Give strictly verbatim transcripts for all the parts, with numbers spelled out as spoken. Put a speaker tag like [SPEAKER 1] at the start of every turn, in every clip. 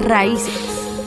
[SPEAKER 1] Raíces.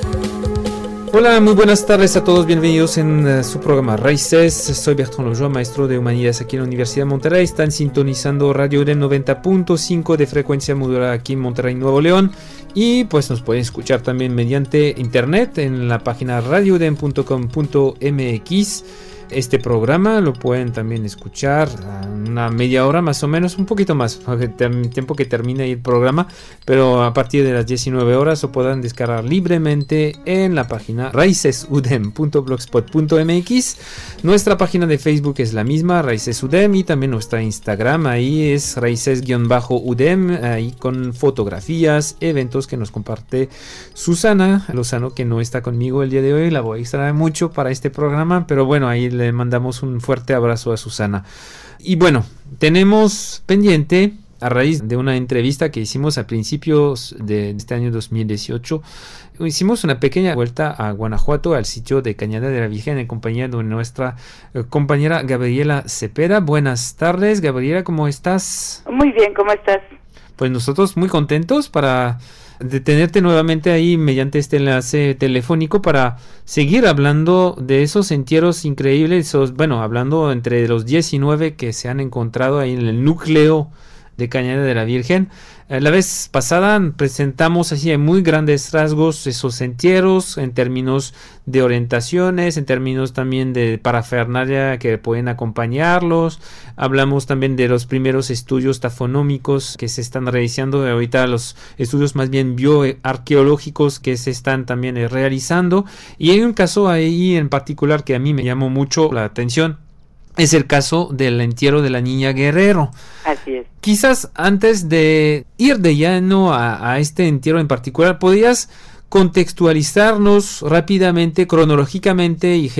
[SPEAKER 2] Hola, muy buenas tardes a todos, bienvenidos en uh, su programa Raíces. Soy Bertrand Lojoa, maestro de Humanidades aquí en la Universidad de Monterrey. Están sintonizando Radio UDEM noventa punto cinco de frecuencia modulada aquí en Monterrey, Nuevo León. Y pues nos pueden escuchar también mediante internet en la página radio udem punto com punto m x. Este programa lo pueden también escuchar a una media hora más o menos, un poquito más, el tiempo que termine el programa, pero a partir de las diecinueve horas lo podrán descargar libremente en la página raíces udem punto blogspot punto m x. Nuestra página de Facebook es la misma, Raíces Udem, y también nuestra Instagram, ahí es raíces-udem, ahí con fotografías, eventos que nos comparte Susana Lozano, que no está conmigo el día de hoy, la voy a extrañar mucho para este programa, pero bueno, ahí le mandamos un fuerte abrazo a Susana. Y bueno, tenemos pendiente, a raíz de una entrevista que hicimos a principios de este año dos mil dieciocho, hicimos una pequeña vuelta a Guanajuato, al sitio de Cañada de la Virgen, en compañía de nuestra eh, compañera Gabriela Cepeda. Buenas tardes, Gabriela, ¿cómo estás?
[SPEAKER 3] Muy bien, ¿cómo estás?
[SPEAKER 2] Pues nosotros muy contentos para de tenerte nuevamente ahí mediante este enlace telefónico para seguir hablando de esos entierros increíbles, esos, bueno, hablando entre los diecinueve que se han encontrado ahí en el núcleo de Cañada de la Virgen. Eh, la vez pasada presentamos así en muy grandes rasgos esos entierros en términos de orientaciones, en términos también de parafernalia que pueden acompañarlos. Hablamos también de los primeros estudios tafonómicos que se están realizando, ahorita los estudios más bien bioarqueológicos que se están también eh, realizando. Y hay un caso ahí en particular que a mí me llamó mucho la atención. Es el caso del entierro de la niña Guerrero.
[SPEAKER 3] Así es.
[SPEAKER 2] Quizás antes de ir de lleno a, a este entierro en particular, ¿podrías contextualizarnos rápidamente, cronológicamente y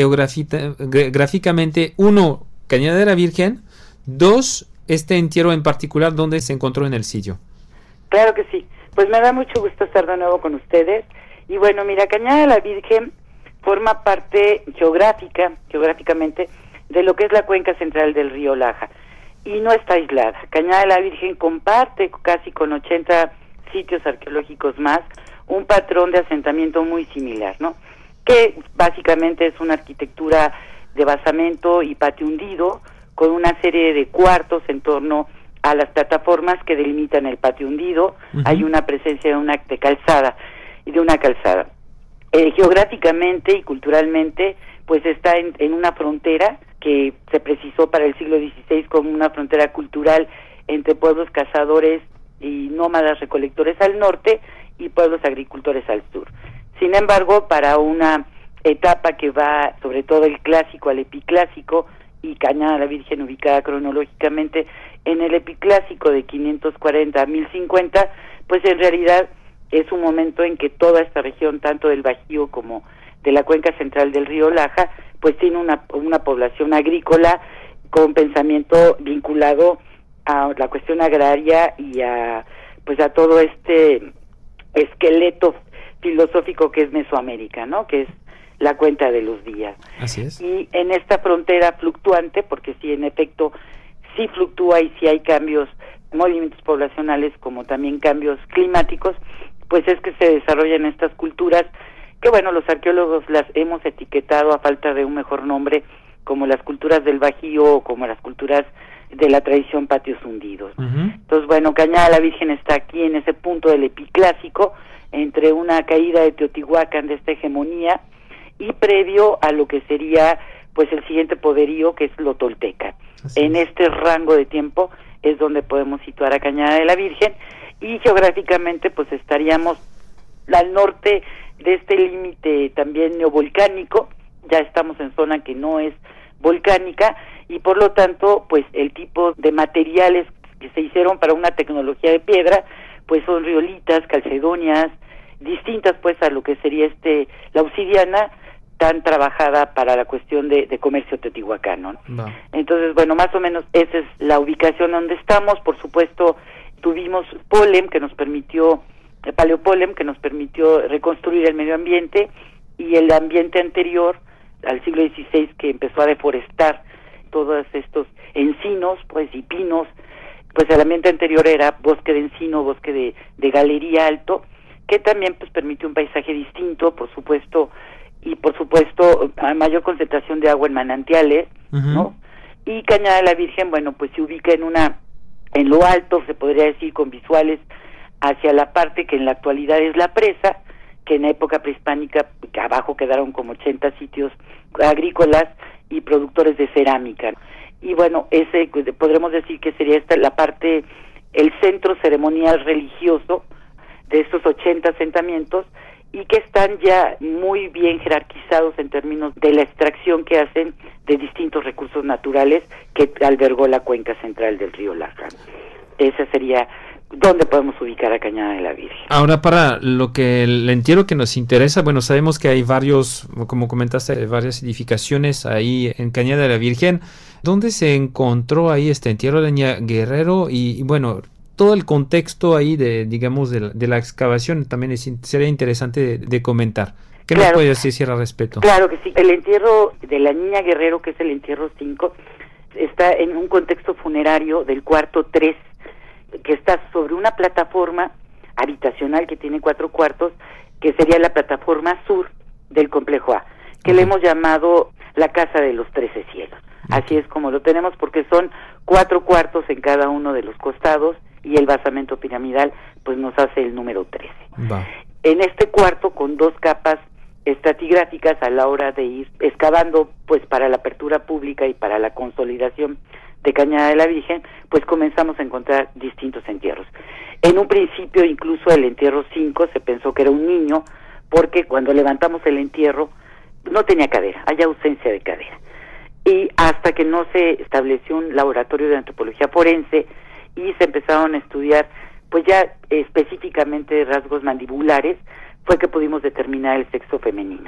[SPEAKER 2] geográficamente, uno, Cañada de la Virgen, dos, este entierro en particular, donde se encontró en el sitio?
[SPEAKER 3] Claro que sí. Pues me da mucho gusto estar de nuevo con ustedes. Y bueno, mira, Cañada de la Virgen forma parte geográfica, geográficamente, de lo que es la cuenca central del río Laja, y no está aislada. Cañada de la Virgen comparte casi con ochenta sitios arqueológicos más un patrón de asentamiento muy similar, ¿no? Que básicamente es una arquitectura de basamento y patio hundido, con una serie de cuartos en torno a las plataformas que delimitan el patio hundido. Uh-huh. Hay una presencia de una de calzada y de una calzada. Eh, geográficamente y culturalmente, pues está en, en una frontera que se precisó para el siglo dieciséis como una frontera cultural entre pueblos cazadores y nómadas recolectores al norte y pueblos agricultores al sur. Sin embargo, para una etapa que va sobre todo el clásico al epiclásico, y Cañada de la Virgen ubicada cronológicamente en el epiclásico de quinientos cuarenta a mil cincuenta, pues en realidad es un momento en que toda esta región, tanto del Bajío como de la cuenca central del río Laja, pues tiene una, una población agrícola con pensamiento vinculado a la cuestión agraria y a pues a todo este esqueleto filosófico que es Mesoamérica, ¿no? Que es la cuenta de los días.
[SPEAKER 2] Así es.
[SPEAKER 3] Y en esta frontera fluctuante, porque sí, en efecto, sí fluctúa y sí hay cambios, movimientos poblacionales como también cambios climáticos, pues es que se desarrollan estas culturas que bueno, los arqueólogos las hemos etiquetado a falta de un mejor nombre como las culturas del Bajío o como las culturas de la tradición patios hundidos. Uh-huh. Entonces, bueno, Cañada de la Virgen está aquí en ese punto del epiclásico, entre una caída de Teotihuacán de esta hegemonía y previo a lo que sería pues el siguiente poderío, que es lo tolteca. Así en es. Este rango de tiempo es donde podemos situar a Cañada de la Virgen, y geográficamente pues estaríamos al norte de este límite también neovolcánico. Ya estamos en zona que no es volcánica, y por lo tanto pues el tipo de materiales que se hicieron para una tecnología de piedra pues son riolitas, calcedonias, distintas pues a lo que sería este la obsidiana tan trabajada para la cuestión de, de comercio teotihuacano, ¿no? No. Entonces, bueno, más o menos esa es la ubicación donde estamos. Por supuesto, tuvimos Polem, que nos permitió, el Paleopolem, que nos permitió reconstruir el medio ambiente, y el ambiente anterior, al siglo dieciséis, que empezó a deforestar todos estos encinos, pues, y pinos, pues el ambiente anterior era bosque de encino, bosque de, de galería alto, que también pues permite un paisaje distinto, por supuesto, y por supuesto mayor concentración de agua en manantiales, uh-huh. ¿no? Y Cañada de la Virgen, bueno, pues se ubica en una, en lo alto, se podría decir, con visuales hacia la parte que en la actualidad es la presa, que en época prehispánica, que abajo quedaron como ochenta sitios agrícolas y productores de cerámica. Y bueno, ese podremos decir que sería esta la parte, el centro ceremonial religioso de estos ochenta asentamientos, y que están ya muy bien jerarquizados en términos de la extracción que hacen de distintos recursos naturales que albergó la cuenca central del río Laja. Esa sería donde podemos ubicar a Cañada de la Virgen.
[SPEAKER 2] Ahora, para lo que el entierro que nos interesa, bueno, sabemos que hay varios, como comentaste, varias edificaciones ahí en Cañada de la Virgen. ¿Dónde se encontró ahí este entierro de Niña Guerrero? Y, y bueno, todo el contexto ahí de, digamos, de la, de la excavación también es, sería interesante de, de comentar. ¿Qué claro, nos puedes decir al respecto?
[SPEAKER 3] Claro que sí. El entierro de la Niña Guerrero, que es el entierro cinco, está en un contexto funerario del cuarto tres, que está sobre una plataforma habitacional que tiene cuatro cuartos, que sería la plataforma sur del complejo A, que uh-huh. le hemos llamado la Casa de los Trece Cielos. Uh-huh. Así es como lo tenemos, porque son cuatro cuartos en cada uno de los costados, y el basamento piramidal pues nos hace el número trece. Va. En este cuarto, con dos capas estratigráficas a la hora de ir excavando pues para la apertura pública y para la consolidación de Cañada de la Virgen, pues comenzamos a encontrar distintos entierros. En un principio, incluso el entierro cinco se pensó que era un niño, porque cuando levantamos el entierro no tenía cadera, hay ausencia de cadera. Y hasta que no se estableció un laboratorio de antropología forense y se empezaron a estudiar pues ya específicamente rasgos mandibulares, fue que pudimos determinar el sexo femenino.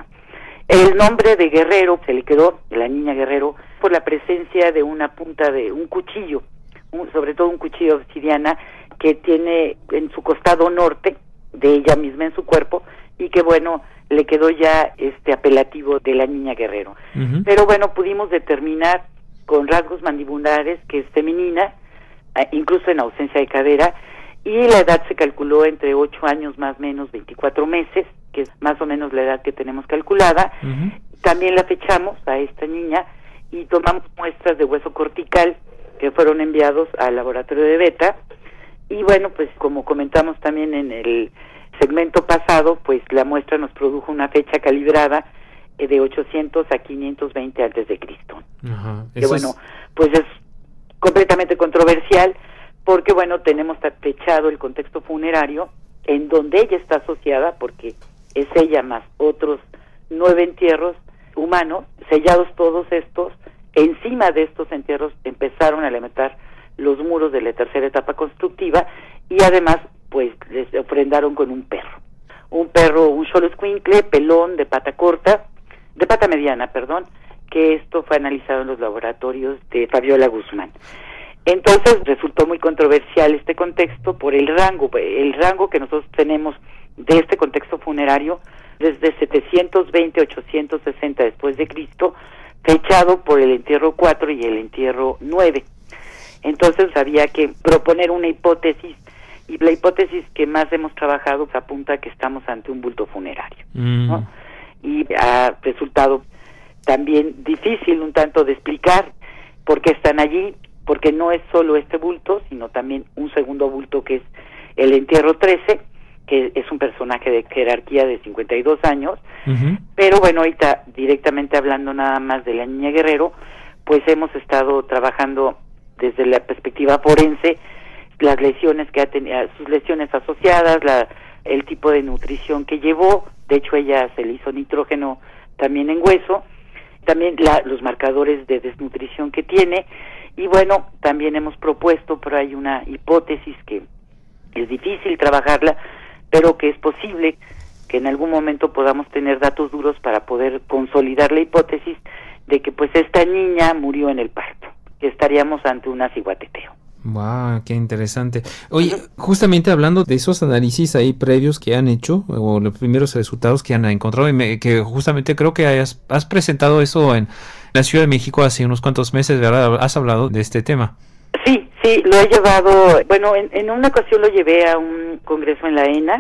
[SPEAKER 3] El nombre de Guerrero se le quedó, de la Niña Guerrero, por la presencia de una punta de un cuchillo, un, sobre todo un cuchillo de obsidiana que tiene en su costado norte, de ella misma en su cuerpo, y que bueno, le quedó ya este apelativo de la Niña Guerrero. Uh-huh. Pero bueno, pudimos determinar con rasgos mandibulares que es femenina, incluso en ausencia de cadera, y la edad se calculó entre ocho años más o menos veinticuatro meses, que es más o menos la edad que tenemos calculada. Uh-huh. También la fechamos a esta niña y tomamos muestras de hueso cortical que fueron enviados al laboratorio de Beta, y bueno, pues como comentamos también en el segmento pasado, pues la muestra nos produjo una fecha calibrada de ochocientos a quinientos veinte antes de Cristo. Uh-huh. Que bueno, es... pues es completamente controversial, porque bueno, tenemos fechado el contexto funerario en donde ella está asociada, porque es ella más otros nueve entierros humanos, sellados todos estos. Encima de estos entierros empezaron a levantar los muros de la tercera etapa constructiva, y además pues les ofrendaron con un perro, un perro, un xoloscuincle, pelón, de pata corta, de pata mediana, perdón, que esto fue analizado en los laboratorios de Fabiola Guzmán. Entonces resultó muy controversial este contexto por el rango, el rango que nosotros tenemos de este contexto funerario desde setecientos veinte a ochocientos sesenta después de Cristo, fechado por el entierro cuatro y el entierro nueve. Entonces había que proponer una hipótesis, y la hipótesis que más hemos trabajado apunta a que estamos ante un bulto funerario, mm. ¿no? Y ha resultado también difícil un tanto de explicar por qué están allí, porque no es solo este bulto, sino también un segundo bulto que es el entierro trece, que es un personaje de jerarquía de cincuenta y dos años, uh-huh. Pero bueno, ahorita directamente hablando nada más de la Niña Guerrero, pues hemos estado trabajando desde la perspectiva forense las lesiones que ha tenido, sus lesiones asociadas, la, el tipo de nutrición que llevó. De hecho ella se le hizo nitrógeno también en hueso, también la, los marcadores de desnutrición que tiene, y bueno, también hemos propuesto, pero hay una hipótesis que es difícil trabajarla, pero que es posible que en algún momento podamos tener datos duros para poder consolidar la hipótesis de que pues esta niña murió en el parto, que estaríamos ante un ciguateteo.
[SPEAKER 2] Wow, qué interesante. Oye, justamente hablando de esos análisis ahí previos que han hecho, o los primeros resultados que han encontrado, y me, que justamente creo que hayas, has presentado eso en la Ciudad de México hace unos cuantos meses, ¿verdad? Has hablado de este tema.
[SPEAKER 3] Sí, sí, lo he llevado, bueno, en, en una ocasión lo llevé a un congreso en la ENA,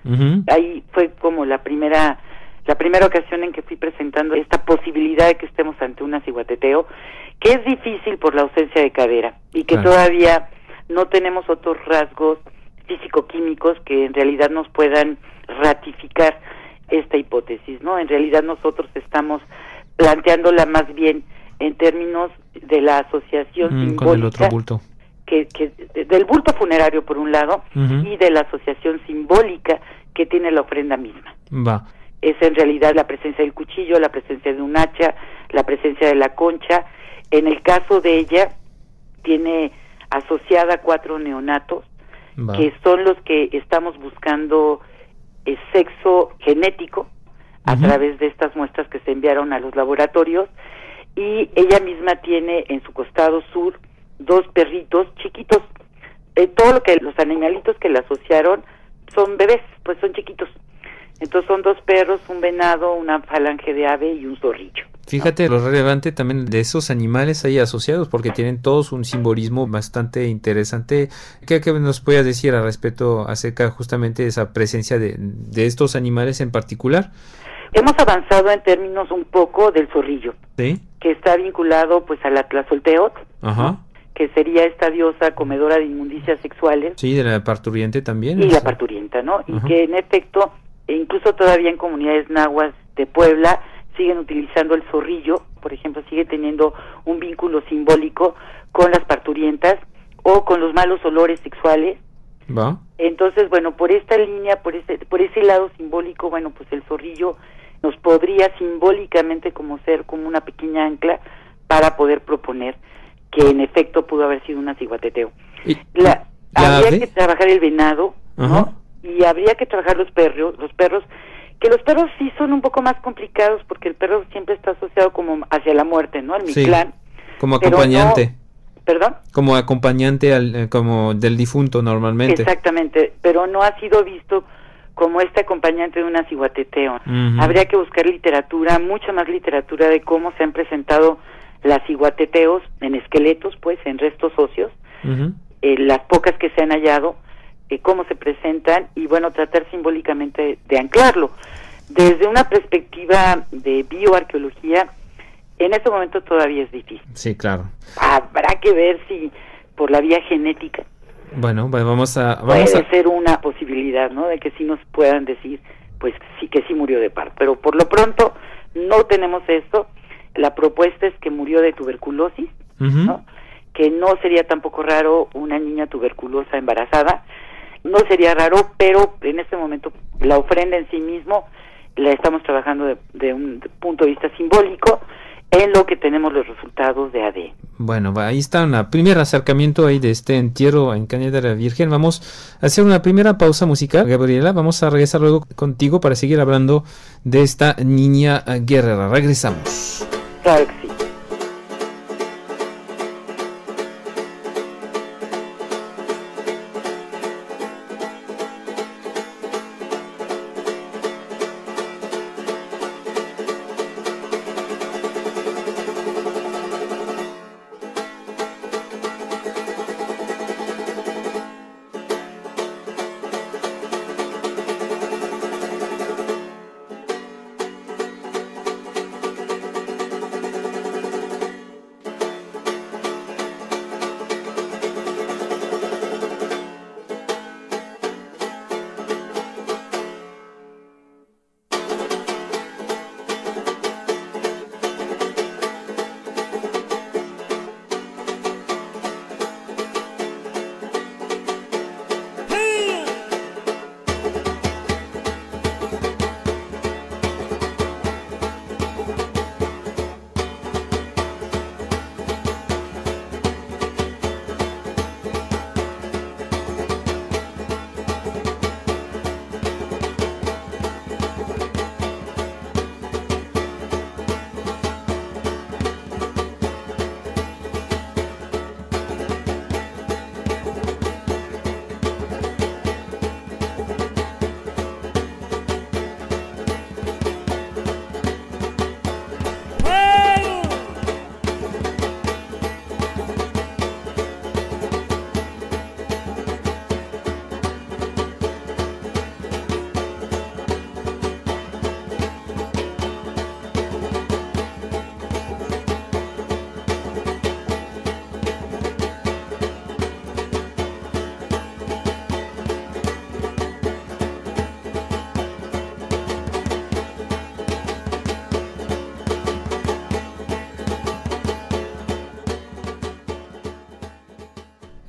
[SPEAKER 2] Uh-huh.
[SPEAKER 3] Ahí fue como la primera la primera ocasión en que fui presentando esta posibilidad de que estemos ante un ciguateteo, que es difícil por la ausencia de cadera y que
[SPEAKER 2] claro.
[SPEAKER 3] todavía no tenemos otros rasgos físico-químicos que en realidad nos puedan ratificar esta hipótesis, ¿no? En realidad nosotros estamos planteándola más bien en términos de la asociación
[SPEAKER 2] mm,
[SPEAKER 3] simbólica,
[SPEAKER 2] con el otro bulto.
[SPEAKER 3] Que, que del bulto funerario por un lado,
[SPEAKER 2] uh-huh.
[SPEAKER 3] y de la asociación simbólica que tiene la ofrenda misma.
[SPEAKER 2] Va.
[SPEAKER 3] Es en realidad la presencia del cuchillo, la presencia de un hacha, la presencia de la concha. En el caso de ella, tiene asociada cuatro neonatos,
[SPEAKER 2] Va.
[SPEAKER 3] que son los que estamos buscando el sexo genético a uh-huh. través de estas muestras que se enviaron a los laboratorios, y ella misma tiene en su costado sur dos perritos chiquitos. Eh, todo lo que los animalitos que la asociaron son bebés, pues son chiquitos. Entonces son dos perros, un venado, una falange de ave y un zorrillo.
[SPEAKER 2] Fíjate lo relevante también de esos animales ahí asociados, porque tienen todos un simbolismo bastante interesante. ¿Qué, qué nos puedes decir al respecto acerca justamente de esa presencia de, de estos animales en particular?
[SPEAKER 3] Hemos avanzado en términos un poco del zorrillo,
[SPEAKER 2] ¿sí?
[SPEAKER 3] Que está vinculado pues a la Tlazolteotl,
[SPEAKER 2] ajá.
[SPEAKER 3] ¿no? Que sería esta diosa comedora de inmundicias sexuales.
[SPEAKER 2] Sí, de la parturiente también.
[SPEAKER 3] Y
[SPEAKER 2] es...
[SPEAKER 3] la parturienta, ¿no?
[SPEAKER 2] Ajá.
[SPEAKER 3] Y que en efecto, incluso todavía en comunidades nahuas de Puebla, siguen utilizando el zorrillo, por ejemplo, sigue teniendo un vínculo simbólico con las parturientas o con los malos olores sexuales.
[SPEAKER 2] ¿Va?
[SPEAKER 3] Entonces, bueno, por esta línea, por ese, por ese lado simbólico, bueno, pues el zorrillo nos podría simbólicamente como ser como una pequeña ancla para poder proponer que en efecto pudo haber sido un ciguateteo. La, habría ave? que trabajar el venado,
[SPEAKER 2] Ajá.
[SPEAKER 3] ¿no? Y habría que trabajar los perros, los perros, que los perros sí son un poco más complicados porque el perro siempre está asociado como hacia la muerte, ¿no? El Mictlán.
[SPEAKER 2] Sí, como acompañante.
[SPEAKER 3] No, ¿Perdón?
[SPEAKER 2] Como acompañante al, como del difunto normalmente.
[SPEAKER 3] Exactamente, pero no ha sido visto como este acompañante de un ciguateteo.
[SPEAKER 2] Uh-huh.
[SPEAKER 3] Habría que buscar literatura, mucha más literatura de cómo se han presentado las ciguateteos en esqueletos, pues, en restos óseos,
[SPEAKER 2] uh-huh.
[SPEAKER 3] eh, las pocas que se han hallado, eh, cómo se presentan, y bueno, tratar simbólicamente de, de anclarlo. Desde una perspectiva de bioarqueología, en este momento todavía es difícil.
[SPEAKER 2] Sí, claro.
[SPEAKER 3] Habrá que ver si por la vía genética
[SPEAKER 2] bueno, vamos a vamos
[SPEAKER 3] puede
[SPEAKER 2] a...
[SPEAKER 3] ser una posibilidad, ¿no? De que sí nos puedan decir, pues sí que sí murió de parto, pero por lo pronto no tenemos esto. La propuesta es que murió de tuberculosis,
[SPEAKER 2] uh-huh.
[SPEAKER 3] ¿no? Que no sería tampoco raro una niña tuberculosa embarazada, no sería raro, pero en este momento la ofrenda en sí mismo la estamos trabajando de, de un punto de vista simbólico, en lo que tenemos los resultados de A D N.
[SPEAKER 2] Bueno, ahí está un primer acercamiento ahí de este entierro en Cañada de la Virgen. Vamos a hacer una primera pausa musical, Gabriela. Vamos a regresar luego contigo para seguir hablando de esta niña guerrera. Regresamos.
[SPEAKER 3] Claro que sí.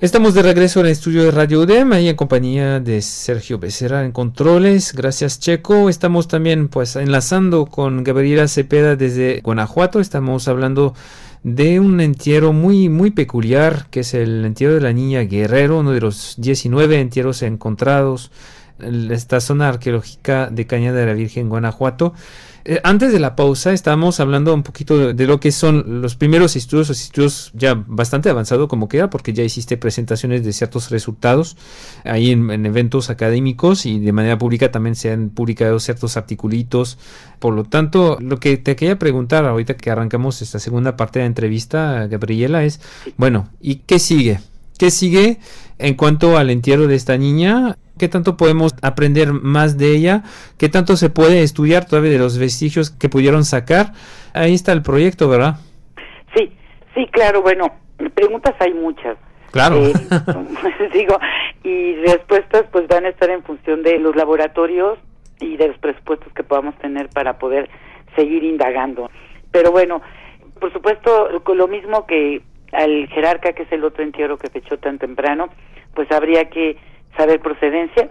[SPEAKER 2] Estamos de regreso en el estudio de Radio U D E M, ahí en compañía de Sergio Becerra en controles. Gracias, Checo. Estamos también pues enlazando con Gabriela Cepeda desde Guanajuato. Estamos hablando de un entierro muy muy peculiar, que es el entierro de la niña Guerrero, uno de los diecinueve entierros encontrados en esta zona arqueológica de Cañada de la Virgen, Guanajuato. Eh, antes de la pausa estábamos hablando un poquito de, de lo que son los primeros estudios, los estudios ya bastante avanzados como queda, porque ya hiciste presentaciones de ciertos resultados ahí en, en eventos académicos, y de manera pública también se han publicado ciertos articulitos. Por lo tanto, lo que te quería preguntar ahorita que arrancamos esta segunda parte de la entrevista, Gabriela, es, bueno, ¿y qué sigue? ¿Qué sigue en cuanto al entierro de esta niña? ¿Qué tanto podemos aprender más de ella? ¿Qué tanto se puede estudiar todavía de los vestigios que pudieron sacar? Ahí está el proyecto, ¿verdad?
[SPEAKER 3] Sí, sí, claro. Bueno, preguntas hay muchas.
[SPEAKER 2] Claro.
[SPEAKER 3] Eh, digo, y respuestas pues van a estar en función de los laboratorios y de los presupuestos que podamos tener para poder seguir indagando. Pero bueno, por supuesto, lo mismo que al jerarca, que es el otro entierro que fechó tan temprano, pues habría que saber procedencia,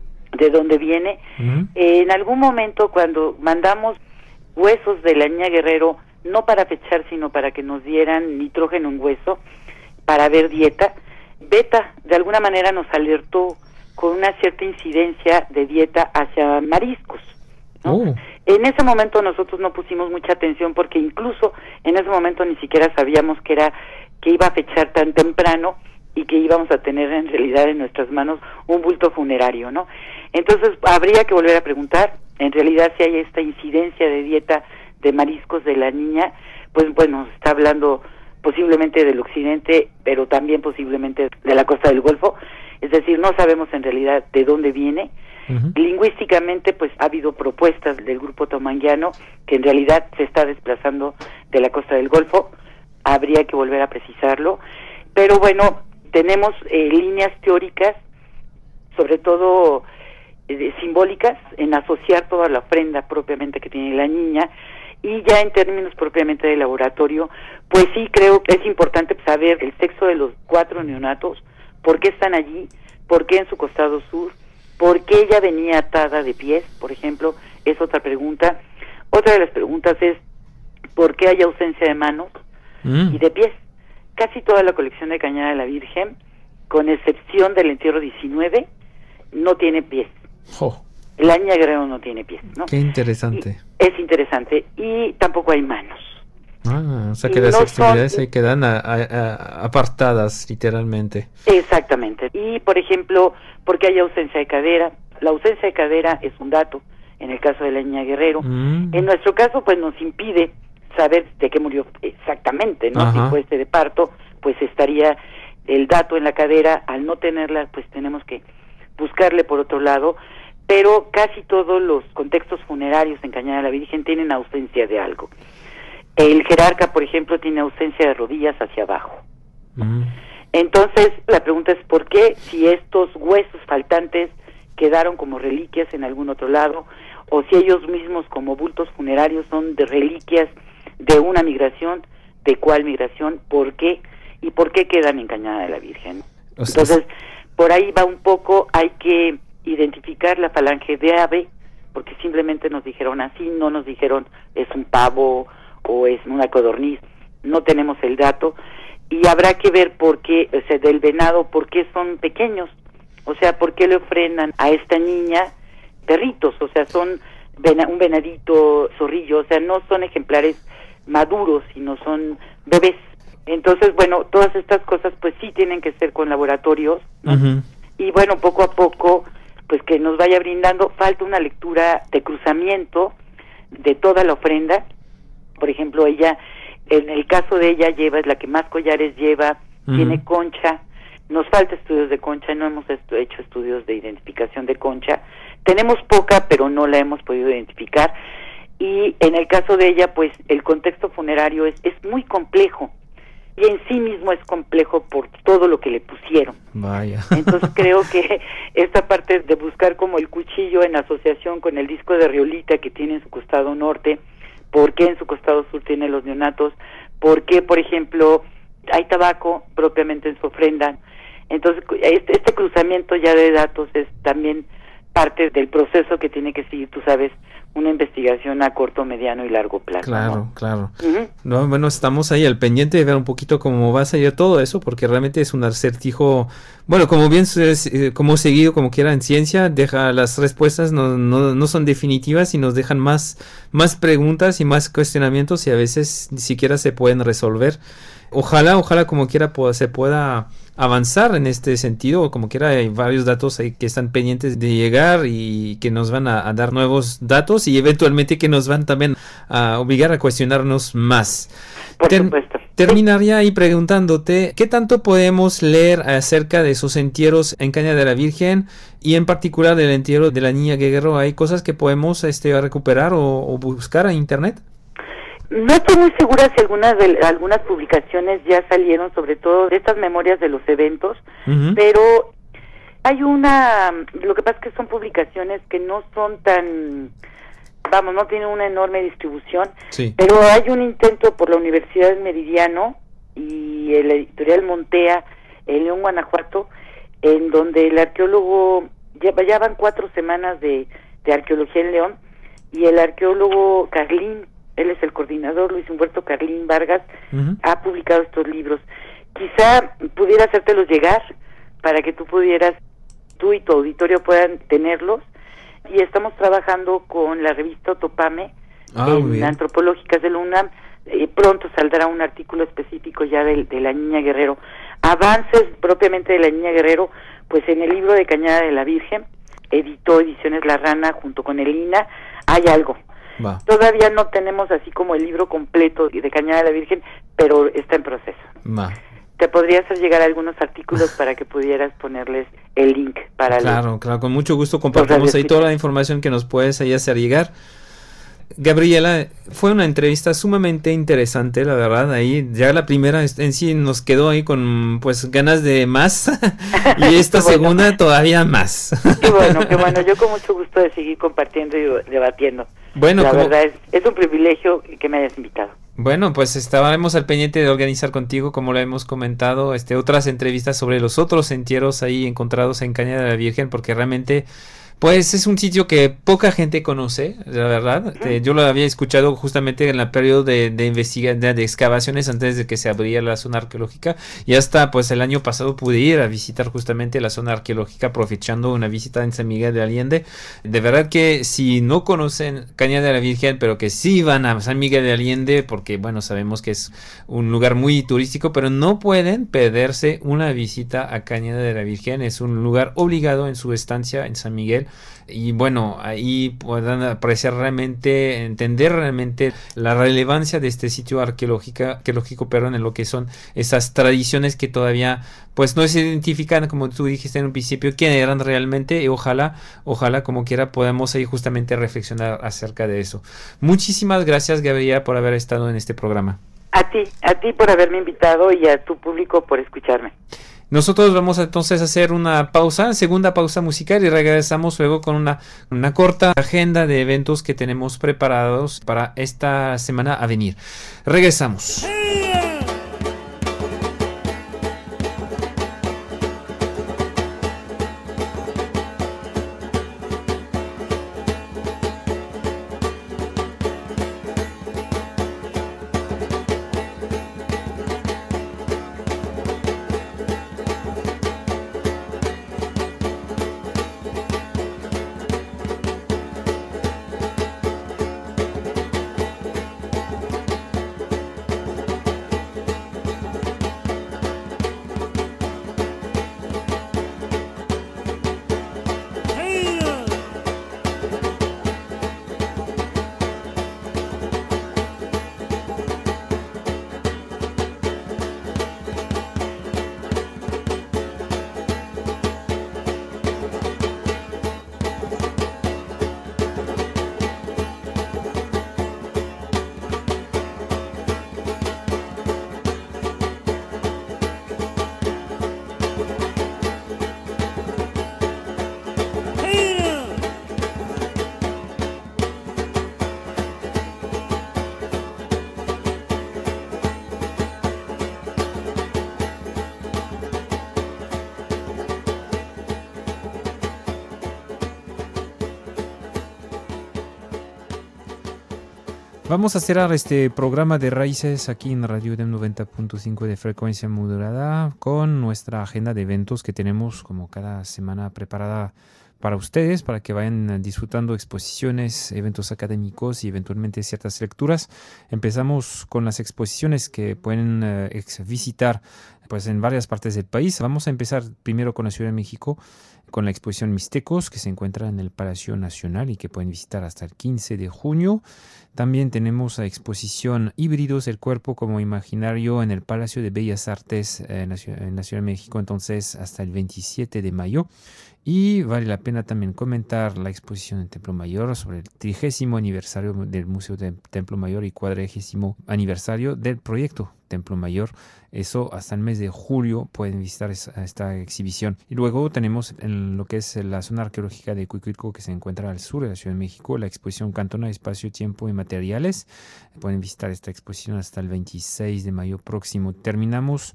[SPEAKER 3] de dónde viene. Uh-huh. Eh, en algún momento, cuando mandamos huesos de la niña Guerrero, no para fechar, sino para que nos dieran nitrógeno en hueso, para ver dieta, Beta de alguna manera nos alertó con una cierta incidencia de dieta hacia mariscos, ¿no? Uh. En ese momento nosotros no pusimos mucha atención, porque incluso en ese momento ni siquiera sabíamos que era que iba a fechar tan temprano y que íbamos a tener en realidad en nuestras manos un bulto funerario, ¿no? Entonces habría que volver a preguntar, en realidad, si hay esta incidencia de dieta de mariscos de la niña. Pues bueno, se está hablando posiblemente del occidente, pero también posiblemente de la costa del Golfo, es decir, no sabemos en realidad de dónde viene. Uh-huh. Lingüísticamente, pues ha habido propuestas del grupo tomanguiano que en realidad se está desplazando de la costa del Golfo, habría que volver a precisarlo, pero bueno, tenemos eh, líneas teóricas, sobre todo eh, simbólicas, en asociar toda la ofrenda propiamente que tiene la niña, y ya en términos propiamente de laboratorio, pues sí creo que es importante saber el sexo de los cuatro neonatos, por qué están allí, por qué en su costado sur, por qué ella venía atada de pies, por ejemplo, es otra pregunta. Otra de las preguntas es, ¿por qué hay ausencia de manos mm. y de pies? Casi toda la colección de Cañada de la Virgen, con excepción del entierro diecinueve, no tiene pies. Oh. La niña Guerrero no tiene pies, ¿no?
[SPEAKER 2] Qué interesante.
[SPEAKER 3] Y es interesante. Y tampoco hay manos.
[SPEAKER 2] Ah, o sea que y las no extremidades son... se quedan a, a, a apartadas, literalmente.
[SPEAKER 3] Exactamente. Y, por ejemplo, porque hay ausencia de cadera. La ausencia de cadera es un dato, en el caso de la niña Guerrero. Mm. En nuestro caso, pues nos impide saber de qué murió exactamente, ¿no? Ajá. Si fuese de parto, pues estaría el dato en la cadera. Al no tenerla, pues tenemos que buscarle por otro lado, pero casi todos los contextos funerarios en Cañada de la Virgen tienen ausencia de algo. El jerarca, por ejemplo, tiene ausencia de rodillas hacia abajo. Mm. Entonces, la pregunta es ¿por qué? Si estos huesos faltantes quedaron como reliquias en algún otro lado, o si ellos mismos como bultos funerarios son de reliquias de una migración, ¿de cuál migración? ¿Por qué? ¿Y por qué quedan en Cañada de la Virgen? O sea, Entonces, por ahí va un poco, hay que identificar la falange de ave, porque simplemente nos dijeron así, no nos dijeron es un pavo o es una codorniz, no tenemos el dato, y habrá que ver por qué, o sea, del venado, por qué son pequeños, o sea, por qué le ofrendan a esta niña perritos, o sea, son vena, un venadito zorrillo, o sea, no son ejemplares maduros, sino son bebés. Entonces, bueno, todas estas cosas pues sí tienen que ser con laboratorios, ¿no? Uh-huh. Y bueno, poco a poco, pues que nos vaya brindando, falta una lectura de cruzamiento de toda la ofrenda. Por ejemplo, ella, en el caso de ella lleva, es la que más collares lleva, uh-huh. tiene concha, nos falta estudios de concha, no hemos estu- hecho estudios de identificación de concha, tenemos poca, pero no la hemos podido identificar, y en el caso de ella, pues el contexto funerario es, es muy complejo, y en sí mismo es complejo por todo lo que le pusieron.
[SPEAKER 2] Vaya.
[SPEAKER 3] Entonces creo que esta parte de buscar como el cuchillo en asociación con el disco de riolita que tiene en su costado norte, por qué en su costado sur tiene los neonatos, por qué, por ejemplo, hay tabaco propiamente en su ofrenda, Entonces, este, este cruzamiento ya de datos es también parte del proceso que tiene que seguir, tú sabes, una investigación a corto, mediano y largo plazo.
[SPEAKER 2] Claro,
[SPEAKER 3] ¿no?
[SPEAKER 2] claro.
[SPEAKER 3] Uh-huh.
[SPEAKER 2] No, bueno, estamos ahí al pendiente de ver un poquito cómo va a salir todo eso, porque realmente es un acertijo, bueno, como bien es, como seguido, como quiera en ciencia, deja las respuestas, no, no, no son definitivas y nos dejan más, más preguntas y más cuestionamientos y a veces ni siquiera se pueden resolver. Ojalá, ojalá como quiera pues, se pueda avanzar en este sentido, como quiera hay varios datos ahí que están pendientes de llegar y que nos van a, a dar nuevos datos y eventualmente que nos van también a obligar a cuestionarnos más.
[SPEAKER 3] Por
[SPEAKER 2] Ter-
[SPEAKER 3] supuesto.
[SPEAKER 2] Terminaría ahí preguntándote, ¿qué tanto podemos leer acerca de esos entierros en Cañada de la Virgen y en particular del entierro de la Niña Guerrero? ¿Hay cosas que podemos este, recuperar o, o buscar en internet?
[SPEAKER 3] No estoy muy segura si algunas de algunas publicaciones ya salieron, sobre todo de estas memorias de los eventos, uh-huh. pero hay una, lo que pasa es que son publicaciones que no son tan, vamos, no tienen una enorme distribución,
[SPEAKER 2] sí.
[SPEAKER 3] pero hay un intento por la Universidad del Meridiano y el editorial Montea en León, Guanajuato, en donde el arqueólogo, ya, ya van cuatro semanas de, de arqueología en León, y el arqueólogo Carlín, él es el coordinador, Luis Humberto Carlín Vargas, uh-huh. ha publicado estos libros. Quizá pudiera hacértelos llegar para que tú pudieras, tú y tu auditorio puedan tenerlos. Y estamos trabajando con la revista Otopame,
[SPEAKER 2] ah,
[SPEAKER 3] en Antropológicas de la UNAM. Eh, pronto saldrá un artículo específico ya de, de la Niña Guerrero. Avances propiamente de la Niña Guerrero, pues en el libro de Cañada de la Virgen, editó Ediciones La Rana junto con el I N A, hay algo.
[SPEAKER 2] Va.
[SPEAKER 3] Todavía no tenemos así como el libro completo de Cañada de la Virgen, pero está en proceso.
[SPEAKER 2] Va.
[SPEAKER 3] Te podría hacer llegar algunos artículos para que pudieras ponerles el link para
[SPEAKER 2] Claro,
[SPEAKER 3] los,
[SPEAKER 2] claro, con mucho gusto compartimos ahí toda la información que nos puedes ahí hacer llegar. Gabriela, fue una entrevista sumamente interesante, la verdad, ahí ya la primera en sí nos quedó ahí con pues ganas de más y esta bueno. segunda todavía más.
[SPEAKER 3] Qué bueno, qué bueno, yo con mucho gusto de seguir compartiendo y debatiendo.
[SPEAKER 2] Bueno,
[SPEAKER 3] la
[SPEAKER 2] como...
[SPEAKER 3] verdad es, es un privilegio que me hayas invitado.
[SPEAKER 2] Bueno, pues estaremos al pendiente de organizar contigo, como lo hemos comentado, este otras entrevistas sobre los otros entierros ahí encontrados en Cañada de la Virgen, porque realmente pues es un sitio que poca gente conoce, la verdad. Uh-huh. Eh, yo lo había escuchado justamente en el periodo de, de investigación, de, de excavaciones antes de que se abriera la zona arqueológica. Y hasta pues el año pasado pude ir a visitar justamente la zona arqueológica, aprovechando una visita en San Miguel de Allende. De verdad que si no conocen Cañada de la Virgen, pero que sí van a San Miguel de Allende, porque bueno, sabemos que es un lugar muy turístico, pero no pueden perderse una visita a Cañada de la Virgen. Es un lugar obligado en su estancia en San Miguel. Y bueno, ahí puedan apreciar realmente, entender realmente la relevancia de este sitio arqueológico, arqueológico perdón, en lo que son esas tradiciones que todavía pues no se identifican, como tú dijiste en un principio, quién eran realmente, y ojalá, ojalá como quiera podamos ahí justamente reflexionar acerca de eso. Muchísimas gracias, Gabriela, por haber estado en este programa.
[SPEAKER 3] A ti, a ti por haberme invitado y a tu público por escucharme.
[SPEAKER 2] Nosotros vamos entonces a hacer una pausa, segunda pausa musical, y regresamos luego con una, una corta agenda de eventos que tenemos preparados para esta semana a venir. Regresamos. Vamos a cerrar este programa de Raíces aquí en Radio UDEM noventa punto cinco de frecuencia modulada con nuestra agenda de eventos que tenemos como cada semana preparada para ustedes, para que vayan disfrutando exposiciones, eventos académicos y eventualmente ciertas lecturas. Empezamos con las exposiciones que pueden eh, visitar pues, en varias partes del país. Vamos a empezar primero con la Ciudad de México, con la exposición Mixtecos, que se encuentra en el Palacio Nacional y que pueden visitar hasta el quince de junio. También tenemos la exposición Híbridos del Cuerpo como Imaginario en el Palacio de Bellas Artes eh, en, la Ciudad, en la Ciudad de México, entonces hasta el veintisiete de mayo. Y vale la pena también comentar la exposición en Templo Mayor sobre el trigésimo aniversario del Museo de Templo Mayor y cuadragésimo aniversario del proyecto Templo Mayor. Eso hasta el mes de julio pueden visitar esta, esta exhibición. Y luego tenemos en lo que es la zona arqueológica de Cuicuilco, que se encuentra al sur de la Ciudad de México, la exposición Cantona, Espacio, Tiempo y Materiales. Pueden visitar esta exposición hasta el veintiséis de mayo próximo. Terminamos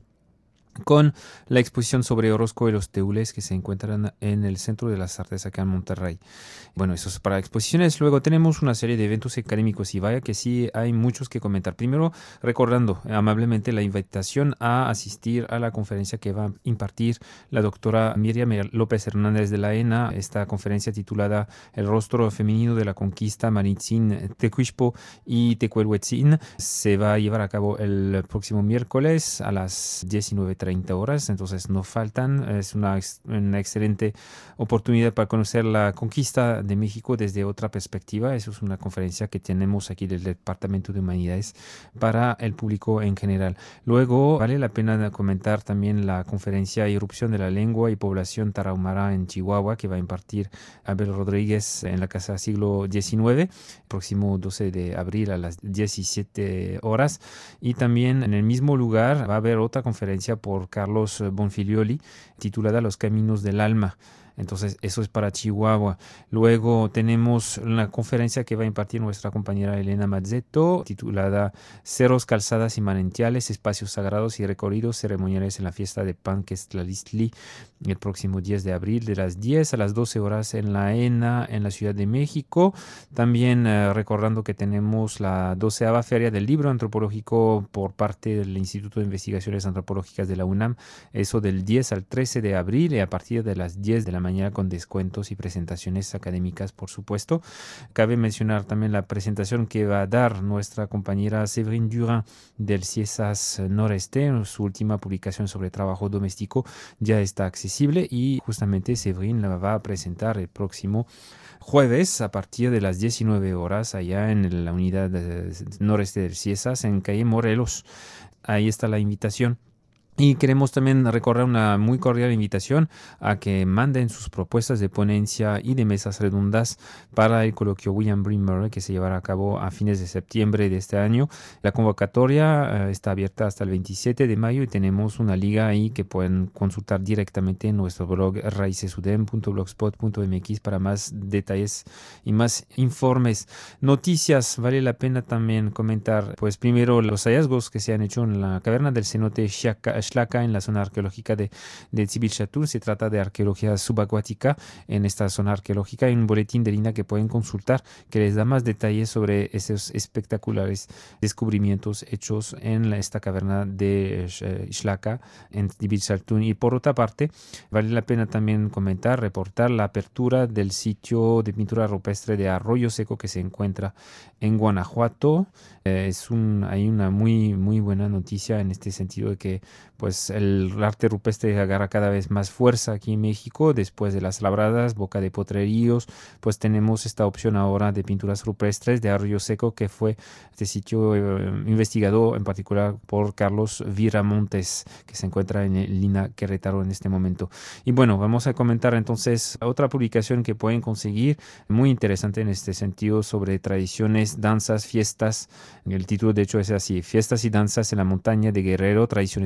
[SPEAKER 2] con la exposición sobre Orozco y los Teules, que se encuentran en el Centro de las Artes acá en Monterrey. Bueno, eso es para exposiciones. Luego tenemos una serie de eventos académicos y vaya que sí hay muchos que comentar. Primero, recordando amablemente la invitación a asistir a la conferencia que va a impartir la doctora Miriam López Hernández de la ENA, esta conferencia titulada El rostro femenino de la conquista Maritzin, Tecuixpo y Tecuelhuetzin. Se va a llevar a cabo el próximo miércoles a las diecinueve treinta horas, entonces no faltan. Es una, una excelente oportunidad para conocer la conquista de México desde otra perspectiva. Eso es una conferencia que tenemos aquí del Departamento de Humanidades para el público en general. Luego vale la pena comentar también la conferencia Irrupción de la Lengua y Población Tarahumara en Chihuahua, que va a impartir Abel Rodríguez en la Casa Siglo diecinueve, próximo doce de abril a las diecisiete horas. Y también en el mismo lugar va a haber otra conferencia por por Carlos Bonfilioli, titulada Los Caminos del Alma. Entonces, eso es para Chihuahua. Luego tenemos una conferencia que va a impartir nuestra compañera Elena Mazzetto, titulada Cerros, Calzadas y Manantiales, Espacios Sagrados y Recorridos Ceremoniales en la Fiesta de Panquestlalistli, el próximo diez de abril, de las diez a las doce horas en la ENA, en la Ciudad de México. También eh, recordando que tenemos la doceava Feria del Libro Antropológico por parte del Instituto de Investigaciones Antropológicas de la UNAM, eso del diez al trece de abril y a partir de las diez de la mañana con descuentos y presentaciones académicas, por supuesto. Cabe mencionar también la presentación que va a dar nuestra compañera Séverine Durand del CIESAS Noreste. Su última publicación sobre trabajo doméstico ya está accesible y justamente Séverine la va a presentar el próximo jueves a partir de las diecinueve horas allá en la unidad noreste del CIESAS en calle Morelos. Ahí está la invitación. Y queremos también recordar una muy cordial invitación a que manden sus propuestas de ponencia y de mesas redondas para el coloquio William Breen Murray, que se llevará a cabo a fines de septiembre de este año. La convocatoria uh, está abierta hasta el veintisiete de mayo y tenemos una liga ahí que pueden consultar directamente en nuestro blog raicesudem punto blogspot punto m x para más detalles y más informes. Noticias, vale la pena también comentar, pues primero los hallazgos que se han hecho en la caverna del cenote Xlaca, Xlaca en la zona arqueológica de, de Tzipilxatún. Se trata de arqueología subacuática en esta zona arqueológica. Hay un boletín de línea que pueden consultar que les da más detalles sobre esos espectaculares descubrimientos hechos en la, esta caverna de Xlaca en Tzipilxatún. Y por otra parte, vale la pena también comentar, reportar la apertura del sitio de pintura rupestre de Arroyo Seco que se encuentra en Guanajuato. Eh, es un, hay una muy, muy buena noticia en este sentido de que pues el arte rupestre agarra cada vez más fuerza aquí en México. Después de las labradas, Boca de Potreríos, pues tenemos esta opción ahora de pinturas rupestres de Arroyo Seco, que fue este sitio eh, investigado en particular por Carlos Viramontes, que se encuentra en el Lina Querétaro en este momento. Y bueno, vamos a comentar entonces otra publicación que pueden conseguir, muy interesante en este sentido, sobre tradiciones, danzas, fiestas. El título de hecho es así: Fiestas y danzas en la montaña de Guerrero, tradiciones culturales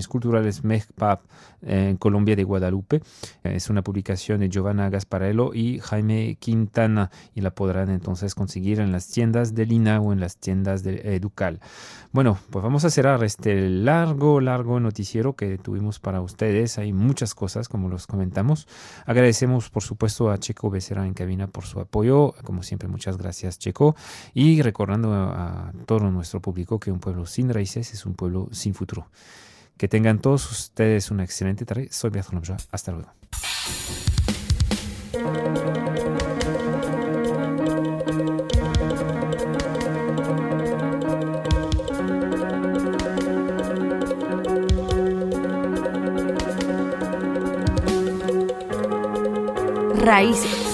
[SPEAKER 2] Editores MECPAP en Colombia de Guadalupe. Es una publicación de Giovanna Gasparello y Jaime Quintana y la podrán entonces conseguir en las tiendas de Lina o en las tiendas de Educal. Bueno, pues vamos a cerrar este largo, largo noticiero que tuvimos para ustedes. Hay muchas cosas, como los comentamos. Agradecemos, por supuesto, a Checo Becerra en cabina por su apoyo. Como siempre, muchas gracias, Checo. Y recordando a, a todo nuestro público que un pueblo sin raíces es un pueblo sin futuro. Que tengan todos ustedes una excelente tarde. Soy Bertrand Lobjoy. Hasta luego.
[SPEAKER 1] Raíces.